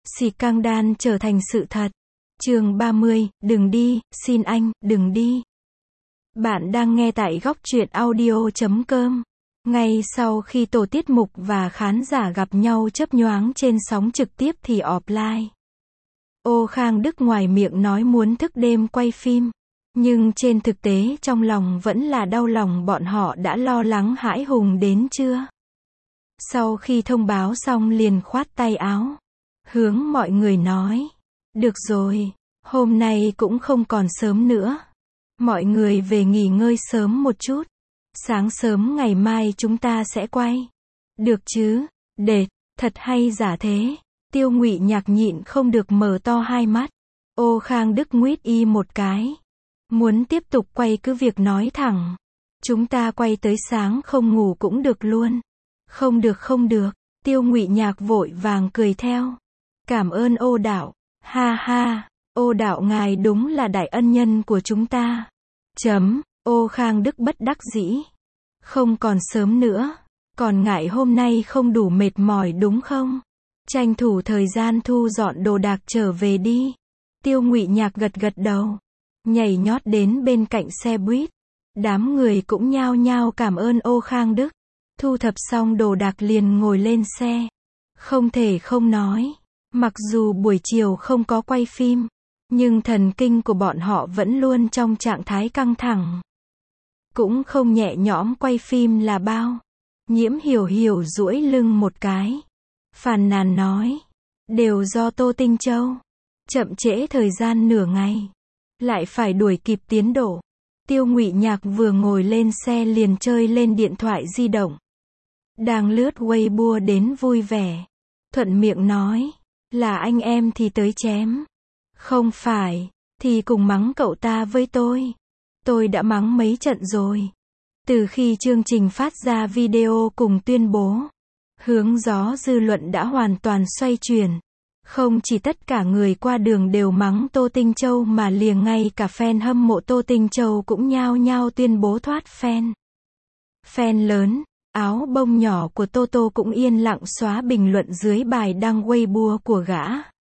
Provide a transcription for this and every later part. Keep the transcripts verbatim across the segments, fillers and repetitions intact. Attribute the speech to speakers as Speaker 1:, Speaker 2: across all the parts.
Speaker 1: Scandal trở thành sự thật. Chương ba mươi, đừng đi, xin anh, đừng đi. Bạn đang nghe tại góc truyện audio chấm com. Ngay sau khi tổ tiết mục và khán giả gặp nhau chớp nhoáng trên sóng trực tiếp thì offline. Ô Khang Đức ngoài miệng nói muốn thức đêm quay phim, nhưng trên thực tế trong lòng vẫn là đau lòng bọn họ đã lo lắng hãi hùng đến chưa. Sau khi thông báo xong liền khoát tay áo, hướng mọi người nói, được rồi, hôm nay cũng không còn sớm nữa. Mọi người về nghỉ ngơi sớm một chút. Sáng sớm ngày mai chúng ta sẽ quay. Được chứ, đệt, thật hay giả thế. Tiêu Ngụy Nhạc nhịn không được mở to hai mắt. Ô Khang Đức nguýt y một cái. Muốn tiếp tục quay cứ việc nói thẳng. Chúng ta quay tới sáng không ngủ cũng được luôn. Không được không được. Tiêu Ngụy Nhạc vội vàng cười theo. Cảm ơn Ô đạo. Ha ha, Ô đạo ngài đúng là đại ân nhân của chúng ta. Chấm, Ô Khang Đức bất đắc dĩ. Không còn sớm nữa. Còn ngại hôm nay không đủ mệt mỏi đúng không? Tranh thủ thời gian thu dọn đồ đạc trở về đi. Tiêu Ngụy Nhạc gật gật đầu. Nhảy nhót đến bên cạnh xe buýt. Đám người cũng nhao nhao cảm ơn Ô Khang Đức. Thu thập xong đồ đạc liền ngồi lên xe. Không thể không nói. Mặc dù buổi chiều không có quay phim, nhưng thần kinh của bọn họ vẫn luôn trong trạng thái căng thẳng. Cũng không nhẹ nhõm quay phim là bao. Nhiễm Hiểu Hiểu duỗi lưng một cái. Phàn nàn nói. Đều do Tô Tinh Châu. Chậm trễ thời gian nửa ngày. Lại phải đuổi kịp tiến độ. Tiêu Ngụy Nhạc vừa ngồi lên xe liền chơi lên điện thoại di động. Đang lướt Weibo đến vui vẻ. Thuận miệng nói. Là anh em thì tới chém. Không phải, thì cùng mắng cậu ta với tôi. Tôi đã mắng mấy trận rồi. Từ khi chương trình phát ra video cùng tuyên bố, hướng gió dư luận đã hoàn toàn xoay chuyển. Không chỉ tất cả người qua đường đều mắng Tô Tinh Châu mà liền ngay cả fan hâm mộ Tô Tinh Châu cũng nhao nhao tuyên bố thoát fan. Fan lớn, áo bông nhỏ của Tô Tô cũng yên lặng xóa bình luận dưới bài đăng Weibo của gã.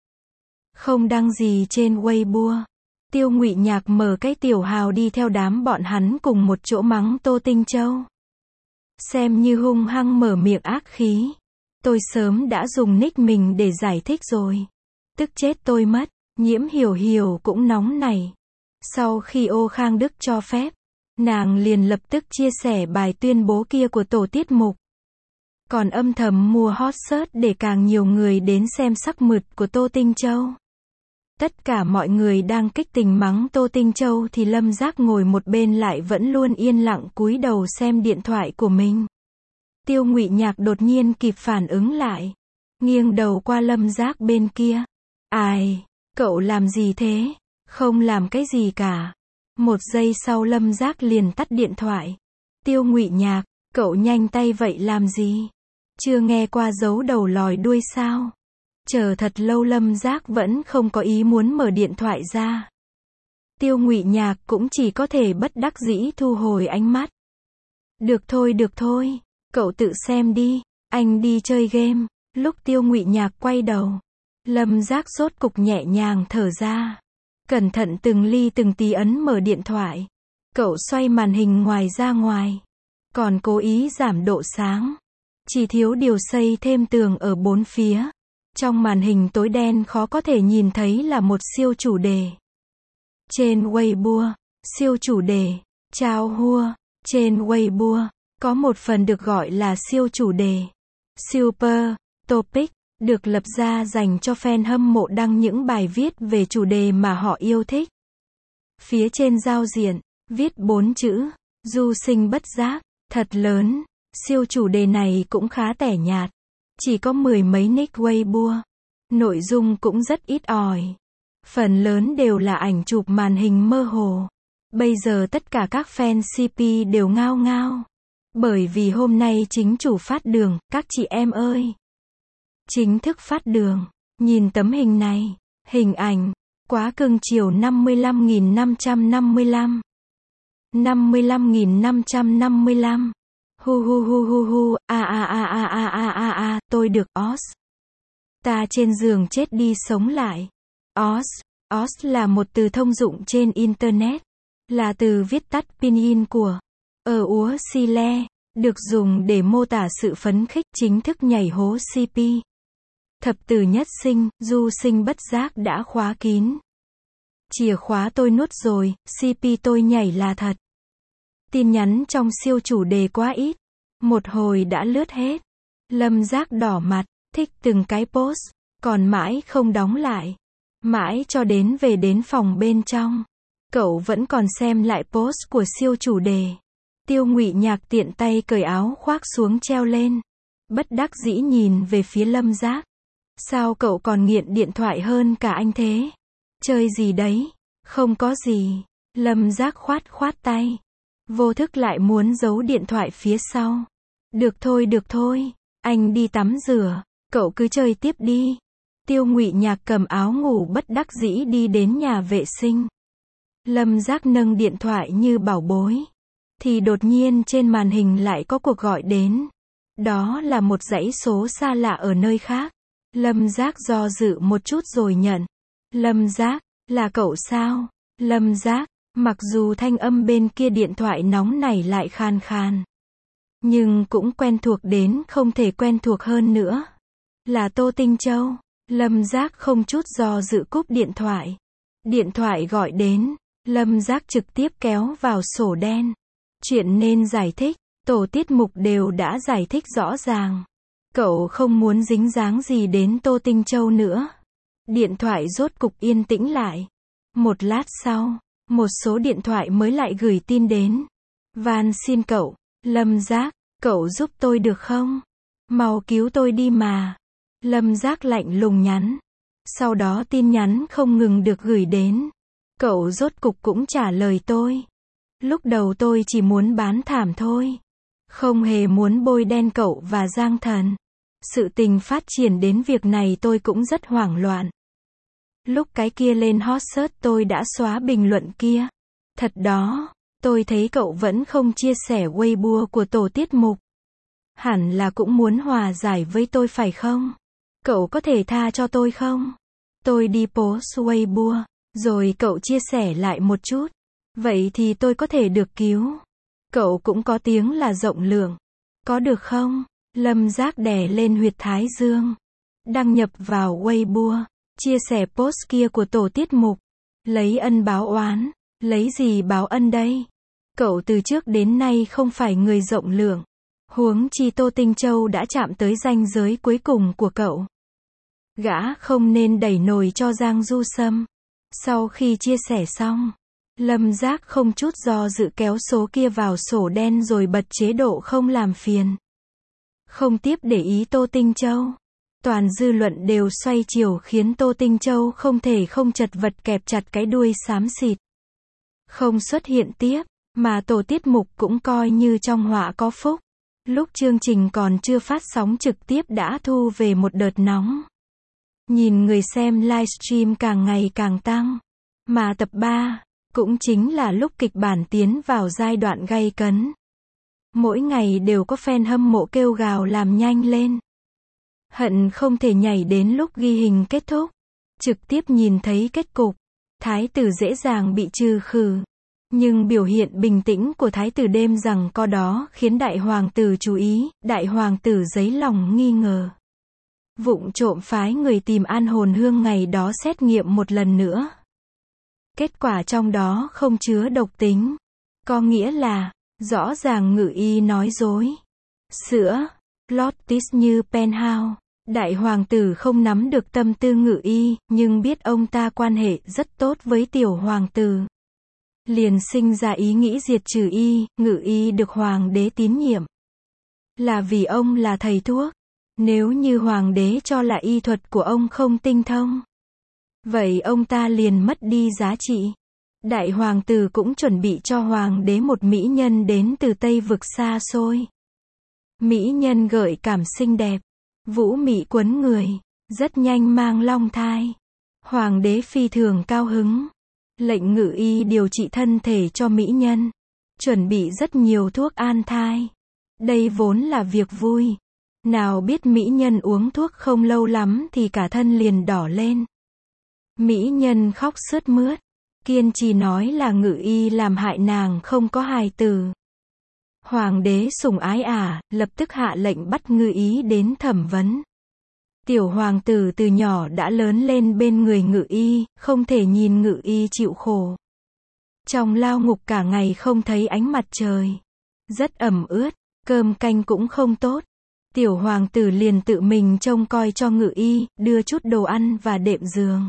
Speaker 1: Không đăng gì trên Weibo. Tiêu Ngụy Nhạc mở cái tiểu hào đi theo đám bọn hắn cùng một chỗ mắng Tô Tinh Châu. Xem như hung hăng mở miệng ác khí. Tôi sớm đã dùng nick mình để giải thích rồi. Tức chết tôi mất. Nhiễm Hiểu Hiểu cũng nóng này. Sau khi Ô Khang Đức cho phép, nàng liền lập tức chia sẻ bài tuyên bố kia của tổ tiết mục. Còn âm thầm mua hot search để càng nhiều người đến xem sắc mượt của Tô Tinh Châu. Tất cả mọi người đang kích tình mắng Tô Tinh Châu thì Lâm Giác ngồi một bên lại vẫn luôn yên lặng cúi đầu xem điện thoại của mình. Tiêu Ngụy Nhạc đột nhiên kịp phản ứng lại. Nghiêng đầu qua Lâm Giác bên kia. Ai? Cậu làm gì thế? Không làm cái gì cả. Một giây sau Lâm Giác liền tắt điện thoại. Tiêu Ngụy Nhạc, cậu nhanh tay vậy làm gì? Chưa nghe qua giấu đầu lòi đuôi sao? Chờ thật lâu Lâm Giác vẫn không có ý muốn mở điện thoại ra. Tiêu Ngụy Nhạc cũng chỉ có thể bất đắc dĩ thu hồi ánh mắt. Được thôi được thôi, cậu tự xem đi, anh đi chơi game. Lúc Tiêu Ngụy Nhạc quay đầu, Lâm Giác rốt cục nhẹ nhàng thở ra. Cẩn thận từng ly từng tí ấn mở điện thoại. Cậu xoay màn hình ngoài ra ngoài. Còn cố ý giảm độ sáng. Chỉ thiếu điều xây thêm tường ở bốn phía. Trong màn hình tối đen khó có thể nhìn thấy là một siêu chủ đề. Trên Weibo, siêu chủ đề, Chao Hua. Trên Weibo, có một phần được gọi là siêu chủ đề, Super Topic, được lập ra dành cho fan hâm mộ đăng những bài viết về chủ đề mà họ yêu thích. Phía trên giao diện, viết bốn chữ, du sinh bất giác, thật lớn. Siêu chủ đề này cũng khá tẻ nhạt. Chỉ có mười mấy nick Weibo. Nội dung cũng rất ít ỏi. Phần lớn đều là ảnh chụp màn hình mơ hồ. Bây giờ tất cả các fan xê pê đều ngao ngao. Bởi vì hôm nay chính chủ phát đường, các chị em ơi. Chính thức phát đường. Nhìn tấm hình này. Hình ảnh. Quá cưng chiều năm mươi lăm nghìn năm trăm năm mươi lăm. năm mươi lăm nghìn năm trăm năm mươi lăm. Hu hu hu hu hu, a a a a a a a a, tôi được os. Ta trên giường chết đi sống lại. Oz. Oz là một từ thông dụng trên Internet. Là từ viết tắt pinyin của ở úa xi le, được dùng để mô tả sự phấn khích chính thức nhảy hố xê pê. Thập tử nhất sinh, du sinh bất giác đã khóa kín. Chìa khóa tôi nuốt rồi, xê pê tôi nhảy là thật. Tin nhắn trong siêu chủ đề quá ít. Một hồi đã lướt hết. Lâm Giác đỏ mặt, thích từng cái post, còn mãi không đóng lại. Mãi cho đến về đến phòng bên trong. Cậu vẫn còn xem lại post của siêu chủ đề. Tiêu Ngụy Nhạc tiện tay cởi áo khoác xuống treo lên. Bất đắc dĩ nhìn về phía Lâm Giác. Sao cậu còn nghiện điện thoại hơn cả anh thế? Chơi gì đấy? Không có gì. Lâm Giác khoát khoát tay. Vô thức lại muốn giấu điện thoại phía sau. Được thôi được thôi. Anh đi tắm rửa. Cậu cứ chơi tiếp đi. Tiêu Ngụy Nhạc cầm áo ngủ bất đắc dĩ đi đến nhà vệ sinh. Lâm Giác nâng điện thoại như bảo bối. Thì đột nhiên trên màn hình lại có cuộc gọi đến. Đó là một dãy số xa lạ ở nơi khác. Lâm Giác do dự một chút rồi nhận. Lâm Giác, là cậu sao? Lâm Giác, mặc dù thanh âm bên kia điện thoại nóng này lại khan khan. Nhưng cũng quen thuộc đến không thể quen thuộc hơn nữa. Là Tô Tinh Châu. Lâm Giác không chút do dự cúp điện thoại. Điện thoại gọi đến. Lâm Giác trực tiếp kéo vào sổ đen. Chuyện nên giải thích, tổ tiết mục đều đã giải thích rõ ràng. Cậu không muốn dính dáng gì đến Tô Tinh Châu nữa. Điện thoại rốt cục yên tĩnh lại. Một lát sau, một số điện thoại mới lại gửi tin đến. Van xin cậu, Lâm Giác, cậu giúp tôi được không? Mau cứu tôi đi mà. Lâm Giác lạnh lùng nhắn. Sau đó tin nhắn không ngừng được gửi đến. Cậu rốt cục cũng trả lời tôi. Lúc đầu tôi chỉ muốn bán thảm thôi. Không hề muốn bôi đen cậu và Giang Thần. Sự tình phát triển đến việc này tôi cũng rất hoảng loạn. Lúc cái kia lên hot search tôi đã xóa bình luận kia. Thật đó, tôi thấy cậu vẫn không chia sẻ Weibo của tổ tiết mục. Hẳn là cũng muốn hòa giải với tôi phải không? Cậu có thể tha cho tôi không? Tôi đi post Weibo, rồi cậu chia sẻ lại một chút. Vậy thì tôi có thể được cứu. Cậu cũng có tiếng là rộng lượng. Có được không? Lâm Giác đè lên huyệt thái dương. Đăng nhập vào Weibo. Chia sẻ post kia của tổ tiết mục. Lấy ân báo oán. Lấy gì báo ân đây? Cậu từ trước đến nay không phải người rộng lượng. Huống chi Tô Tinh Châu đã chạm tới ranh giới cuối cùng của cậu. Gã không nên đẩy nồi cho Giang Du Sâm. Sau khi chia sẻ xong, Lâm Giác không chút do dự kéo số kia vào sổ đen rồi bật chế độ không làm phiền. Không tiếp để ý Tô Tinh Châu. Toàn dư luận đều xoay chiều khiến Tô Tinh Châu không thể không chật vật kẹp chặt cái đuôi xám xịt. Không xuất hiện tiếp, mà tổ tiết mục cũng coi như trong họa có phúc. Lúc chương trình còn chưa phát sóng trực tiếp đã thu về một đợt nóng. Nhìn người xem livestream càng ngày càng tăng. Mà tập ba, cũng chính là lúc kịch bản tiến vào giai đoạn gay cấn. Mỗi ngày đều có fan hâm mộ kêu gào làm nhanh lên. Hận không thể nhảy đến lúc ghi hình kết thúc. Trực tiếp nhìn thấy kết cục. Thái tử dễ dàng bị trừ khử. Nhưng biểu hiện bình tĩnh của thái tử đêm rằng có đó khiến đại hoàng tử chú ý, đại hoàng tử dấy lòng nghi ngờ. Vụng trộm phái người tìm An Hồn Hương ngày đó xét nghiệm một lần nữa. Kết quả trong đó không chứa độc tính. Có nghĩa là, rõ ràng ngự y nói dối. Sữa, Lotus như Penthouse. Đại hoàng tử không nắm được tâm tư ngự y, nhưng biết ông ta quan hệ rất tốt với tiểu hoàng tử. Liền sinh ra ý nghĩ diệt trừ y, ngự y được hoàng đế tín nhiệm. Là vì ông là thầy thuốc. Nếu như hoàng đế cho là y thuật của ông không tinh thông, vậy ông ta liền mất đi giá trị. Đại hoàng tử cũng chuẩn bị cho hoàng đế một mỹ nhân đến từ Tây vực xa xôi. Mỹ nhân gợi cảm xinh đẹp, vũ mị quấn người, rất nhanh mang long thai. Hoàng đế phi thường cao hứng, lệnh ngự y điều trị thân thể cho mỹ nhân, chuẩn bị rất nhiều thuốc an thai. Đây vốn là việc vui. Nào biết mỹ nhân uống thuốc không lâu lắm thì cả thân liền đỏ lên. Mỹ nhân khóc sướt mướt, kiên trì nói là Ngự Y làm hại nàng không có hài tử. Hoàng đế sủng ái ả, à, lập tức hạ lệnh bắt Ngự Y đến thẩm vấn. Tiểu hoàng tử từ nhỏ đã lớn lên bên người Ngự Y, không thể nhìn Ngự Y chịu khổ. Trong lao ngục cả ngày không thấy ánh mặt trời. Rất ẩm ướt, cơm canh cũng không tốt. Tiểu hoàng tử liền tự mình trông coi cho Ngự Y, đưa chút đồ ăn và đệm giường.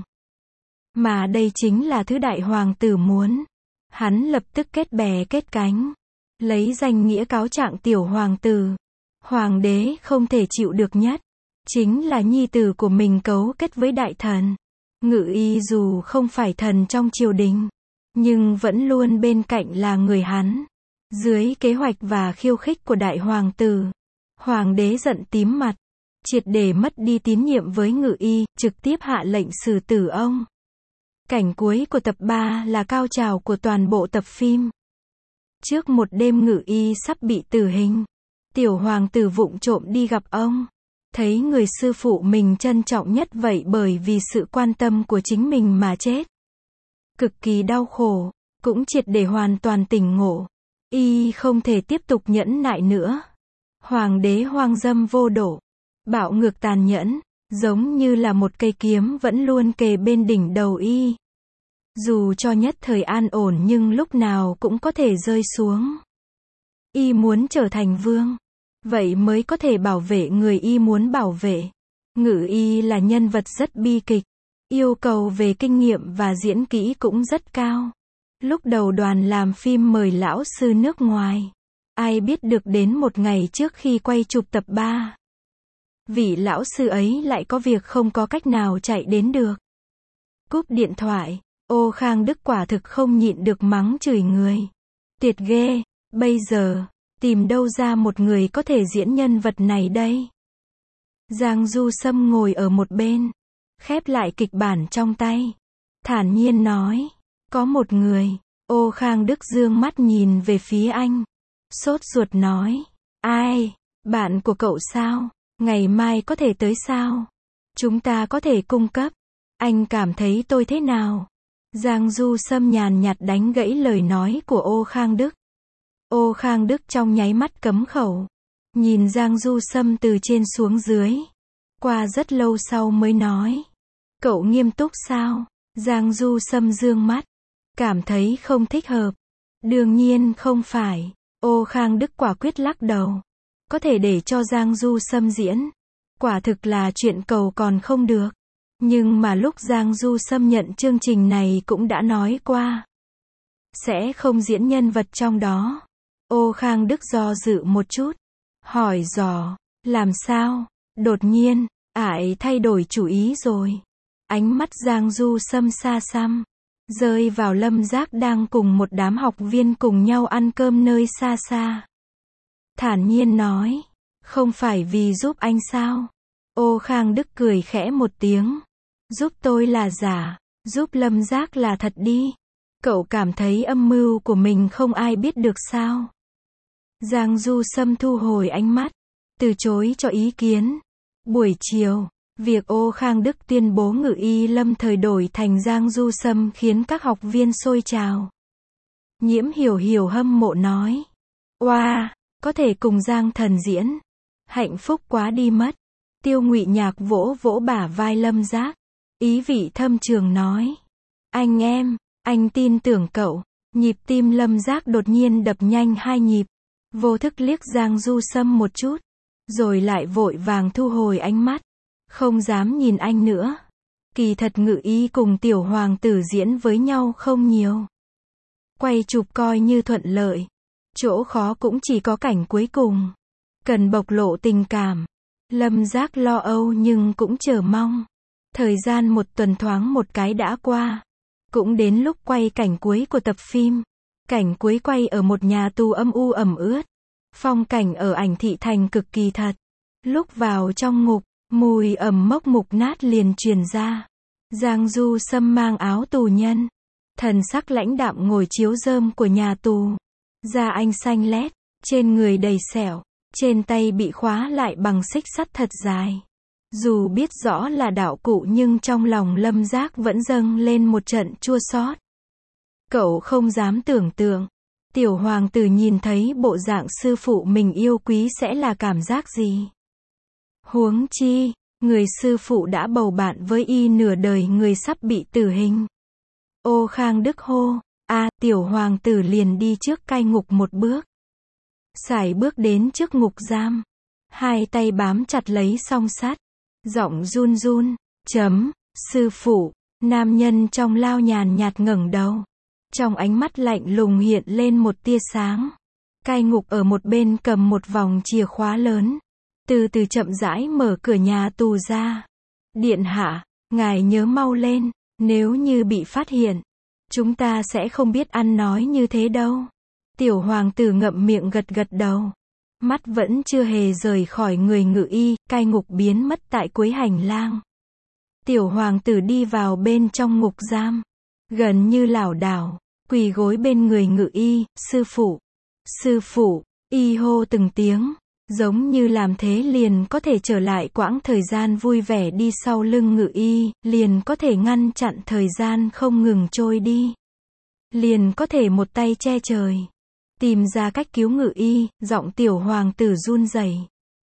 Speaker 1: Mà đây chính là thứ đại hoàng tử muốn. Hắn lập tức kết bè kết cánh, lấy danh nghĩa cáo trạng tiểu hoàng tử. Hoàng đế không thể chịu được nhất, chính là nhi tử của mình cấu kết với đại thần. Ngự Y dù không phải thần trong triều đình, nhưng vẫn luôn bên cạnh là người hắn. Dưới kế hoạch và khiêu khích của đại hoàng tử, hoàng đế giận tím mặt, triệt để mất đi tín nhiệm với Ngự Y, trực tiếp hạ lệnh xử tử ông. Cảnh cuối của tập ba là cao trào của toàn bộ tập phim. Trước một đêm Ngự Y sắp bị tử hình, tiểu hoàng tử vụng trộm đi gặp ông. Thấy người sư phụ mình trân trọng nhất vậy bởi vì sự quan tâm của chính mình mà chết. Cực kỳ đau khổ, cũng triệt để hoàn toàn tỉnh ngộ. Y không thể tiếp tục nhẫn nại nữa. Hoàng đế hoang dâm vô độ, bạo ngược tàn nhẫn, giống như là một cây kiếm vẫn luôn kề bên đỉnh đầu Y. Dù cho nhất thời an ổn nhưng lúc nào cũng có thể rơi xuống. Y muốn trở thành vương, vậy mới có thể bảo vệ người Y muốn bảo vệ. Ngự Y là nhân vật rất bi kịch, yêu cầu về kinh nghiệm và diễn kỹ cũng rất cao. Lúc đầu đoàn làm phim mời lão sư nước ngoài. Ai biết được đến một ngày trước khi quay chụp tập ba, vị lão sư ấy lại có việc không có cách nào chạy đến được. Cúp điện thoại, Ô Khang Đức quả thực không nhịn được mắng chửi người. Tiệt ghê, bây giờ, tìm đâu ra một người có thể diễn nhân vật này đây? Giang Du Sâm ngồi ở một bên, khép lại kịch bản trong tay, thản nhiên nói, có một người. Ô Khang Đức dương mắt nhìn về phía anh, sốt ruột nói, ai, bạn của cậu sao, ngày mai có thể tới sao? Chúng ta có thể cung cấp. Anh cảm thấy tôi thế nào? Giang Du Sâm nhàn nhạt đánh gãy lời nói của Ô Khang Đức. Ô Khang Đức trong nháy mắt cấm khẩu, nhìn Giang Du Sâm từ trên xuống dưới. Qua rất lâu sau mới nói, cậu nghiêm túc sao? Giang Du Sâm dương mắt, cảm thấy không thích hợp. Đương nhiên không phải. Ô Khang Đức quả quyết lắc đầu. Có thể để cho Giang Du Sâm diễn, quả thực là chuyện cầu còn không được. Nhưng mà lúc Giang Du Sâm nhận chương trình này cũng đã nói qua, sẽ không diễn nhân vật trong đó. Ô Khang Đức do dự một chút, hỏi dò, làm sao? Đột nhiên, ải thay đổi chủ ý rồi. Ánh mắt Giang Du Sâm xa xăm, rơi vào Lâm Giác đang cùng một đám học viên cùng nhau ăn cơm nơi xa xa. Thản nhiên nói, không phải vì giúp anh sao? Ô Khang Đức cười khẽ một tiếng, giúp tôi là giả, giúp Lâm Giác là thật đi. Cậu cảm thấy âm mưu của mình không ai biết được sao? Giang Du Sâm thu hồi ánh mắt, từ chối cho ý kiến. Buổi chiều, việc Ô Khang Đức tuyên bố Ngự Y lâm thời đổi thành Giang Du Sâm khiến các học viên sôi trào. Nhiễm Hiểu Hiểu hâm mộ nói, oa, wow, có thể cùng Giang Thần diễn, hạnh phúc quá đi mất. Tiêu Ngụy Nhạc vỗ vỗ bả vai Lâm Giác, ý vị thâm trường nói, anh em, anh tin tưởng cậu. Nhịp tim Lâm Giác đột nhiên đập nhanh hai nhịp, vô thức liếc Giang Du Sâm một chút, rồi lại vội vàng thu hồi ánh mắt, không dám nhìn anh nữa. Kỳ thật Ngự Y cùng tiểu hoàng tử diễn với nhau không nhiều. Quay chụp coi như thuận lợi. Chỗ khó cũng chỉ có cảnh cuối cùng, cần bộc lộ tình cảm. Lâm Giác lo âu nhưng cũng chờ mong. Thời gian một tuần thoáng một cái đã qua. Cũng đến lúc quay cảnh cuối của tập phim. Cảnh cuối quay ở một nhà tù âm u ẩm ướt. Phong cảnh ở ảnh thị thành cực kỳ thật. Lúc vào trong ngục, mùi ẩm mốc mục nát liền truyền ra. Giang Du Sâm mang áo tù nhân, thần sắc lãnh đạm ngồi chiếu rơm của nhà tù. Da anh xanh lét, trên người đầy sẹo, Trên tay bị khóa lại bằng xích sắt thật dài. Dù biết rõ là đạo cụ nhưng trong lòng Lâm Giác vẫn dâng lên một trận chua xót. Cậu không dám tưởng tượng, tiểu hoàng tử nhìn thấy bộ dạng sư phụ mình yêu quý sẽ là cảm giác gì. Huống chi, người sư phụ đã bầu bạn với y nửa đời người sắp bị tử hình. Ô Khang Đức hô, a, tiểu hoàng tử liền đi trước cai ngục một bước. Sải bước đến trước ngục giam. Hai tay bám chặt lấy song sắt. Giọng run run, chấm, sư phụ, nam nhân trong lao nhàn nhạt ngẩng đầu. Trong ánh mắt lạnh lùng hiện lên một tia sáng. Cai ngục ở một bên cầm một vòng chìa khóa lớn. Từ từ chậm rãi mở cửa nhà tù ra. Điện hạ, ngài nhớ mau lên, nếu như bị phát hiện, chúng ta sẽ không biết ăn nói như thế đâu. Tiểu hoàng tử ngậm miệng gật gật đầu. Mắt vẫn chưa hề rời khỏi người ngự y, cai ngục biến mất tại cuối hành lang. Tiểu hoàng tử đi vào bên trong ngục giam. Gần như lảo đảo, quỳ gối bên người ngự y, sư phụ, sư phụ, y hô từng tiếng. Giống như làm thế liền có thể trở lại quãng thời gian vui vẻ đi sau lưng ngự y, liền có thể ngăn chặn thời gian không ngừng trôi đi. Liền có thể một tay che trời. Tìm ra cách cứu ngự y, giọng tiểu hoàng tử run rẩy.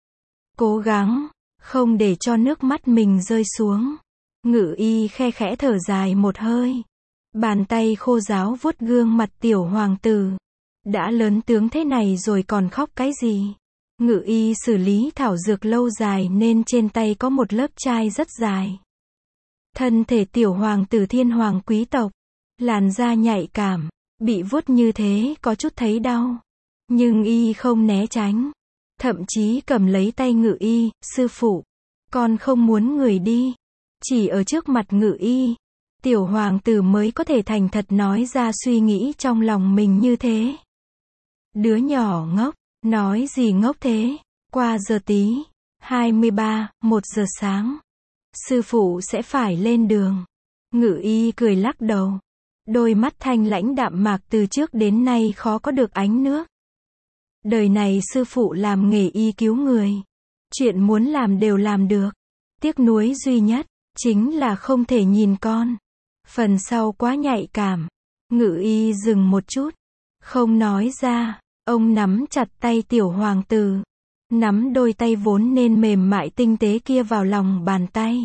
Speaker 1: Cố gắng, không để cho nước mắt mình rơi xuống. Ngự y khe khẽ thở dài một hơi. Bàn tay khô ráo vuốt gương mặt tiểu hoàng tử. Đã lớn tướng thế này rồi còn khóc cái gì? Ngự y xử lý thảo dược lâu dài nên trên tay có một lớp chai rất dài. Thân thể tiểu hoàng tử thiên hoàng quý tộc. Làn da nhạy cảm. Bị vuốt như thế có chút thấy đau. Nhưng y không né tránh. Thậm chí cầm lấy tay ngự y, sư phụ. Con không muốn người đi. Chỉ ở trước mặt ngự y. Tiểu hoàng tử mới có thể thành thật nói ra suy nghĩ trong lòng mình như thế. Đứa nhỏ ngốc. Nói gì ngốc thế. Qua giờ tí. hai mươi ba, một giờ sáng. Sư phụ sẽ phải lên đường. Ngự y cười lắc đầu. Đôi mắt thanh lãnh đạm mạc từ trước đến nay khó có được ánh nước. Đời này sư phụ làm nghề y cứu người. Chuyện muốn làm đều làm được. Tiếc nuối duy nhất, chính là không thể nhìn con. Phần sau quá nhạy cảm. Ngự y dừng một chút. Không nói ra, ông nắm chặt tay tiểu hoàng tử. Nắm đôi tay vốn nên mềm mại tinh tế kia vào lòng bàn tay.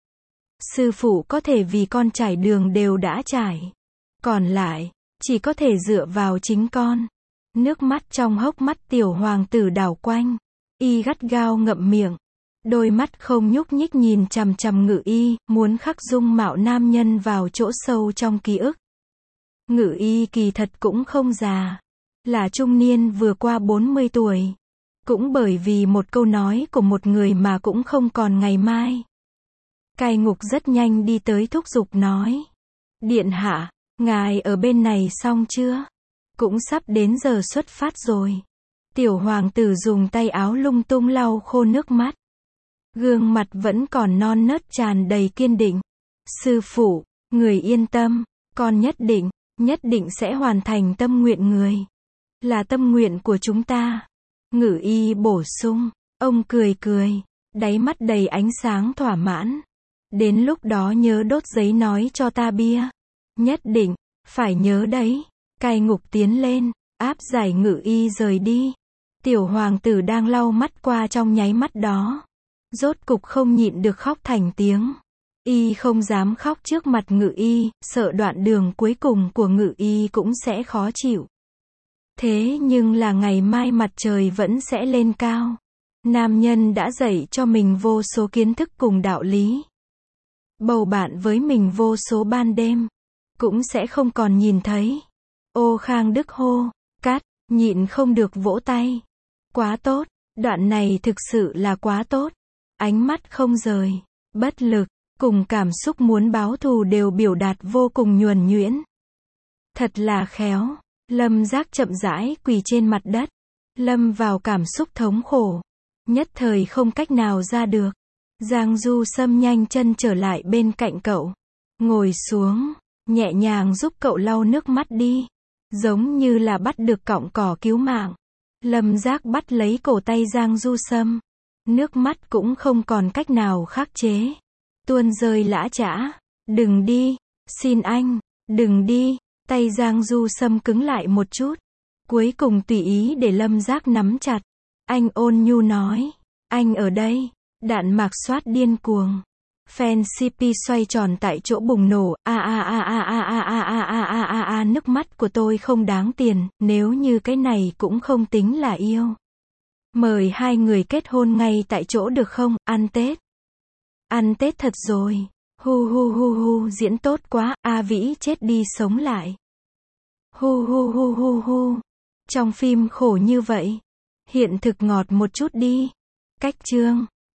Speaker 1: Sư phụ có thể vì con trải đường đều đã trải. Còn lại, chỉ có thể dựa vào chính con. Nước mắt trong hốc mắt tiểu hoàng tử đảo quanh. Y gắt gao ngậm miệng. Đôi mắt không nhúc nhích nhìn chằm chằm ngự y, muốn khắc dung mạo nam nhân vào chỗ sâu trong ký ức. Ngự y kỳ thật cũng không già. Là trung niên vừa qua bốn mươi tuổi. Cũng bởi vì một câu nói của một người mà cũng không còn ngày mai. Cai ngục rất nhanh đi tới thúc giục nói. Điện hạ. Ngài ở bên này xong chưa? Cũng sắp đến giờ xuất phát rồi. Tiểu hoàng tử dùng tay áo lung tung lau khô nước mắt. Gương mặt vẫn còn non nớt tràn đầy kiên định. Sư phụ, người yên tâm, con nhất định, nhất định sẽ hoàn thành tâm nguyện người. Là tâm nguyện của chúng ta. Ngự y bổ sung, ông cười cười, đáy mắt đầy ánh sáng thỏa mãn. Đến lúc đó nhớ đốt giấy nói cho ta bia. Nhất định, phải nhớ đấy. Cai ngục tiến lên, áp giải ngự y rời đi. Tiểu hoàng tử đang lau mắt qua trong nháy mắt đó. Rốt cục không nhịn được khóc thành tiếng. Y không dám khóc trước mặt ngự y, sợ đoạn đường cuối cùng của ngự y cũng sẽ khó chịu. Thế nhưng là ngày mai mặt trời vẫn sẽ lên cao. Nam nhân đã dạy cho mình vô số kiến thức cùng đạo lý. Bầu bạn với mình vô số ban đêm. Cũng sẽ không còn nhìn thấy. Ô Khang Đức hô, cắt, nhịn không được vỗ tay. Quá tốt, đoạn này thực sự là quá tốt. Ánh mắt không rời, bất lực, cùng cảm xúc muốn báo thù đều biểu đạt vô cùng nhuần nhuyễn. Thật là khéo. Lâm Giác chậm rãi quỳ trên mặt đất. Lâm vào cảm xúc thống khổ. Nhất thời không cách nào ra được. Giang Du Sâm nhanh chân trở lại bên cạnh cậu. Ngồi xuống. Nhẹ nhàng giúp cậu lau nước mắt đi. Giống như là bắt được cọng cỏ cứu mạng. Lâm Giác bắt lấy cổ tay Giang Du Sâm. Nước mắt cũng không còn cách nào khắc chế. Tuôn rơi lã chã. Đừng đi. Xin anh. Đừng đi. Tay Giang Du Sâm cứng lại một chút. Cuối cùng tùy ý để Lâm Giác nắm chặt. Anh ôn nhu nói. Anh ở đây. Đạn mạc xoát điên cuồng. Fan xê pê xoay tròn tại chỗ bùng nổ. A a a a a a a a a a a a nước mắt của tôi không đáng tiền, nếu như cái này cũng không tính là yêu. Mời hai người kết hôn ngay tại chỗ được không, ăn Tết. Ăn Tết thật rồi. Hu hu hu hu diễn tốt quá, A Vĩ chết đi sống lại. Hu hu hu hu hu. Trong phim khổ như vậy. Hiện thực ngọt một chút đi. Cách chương.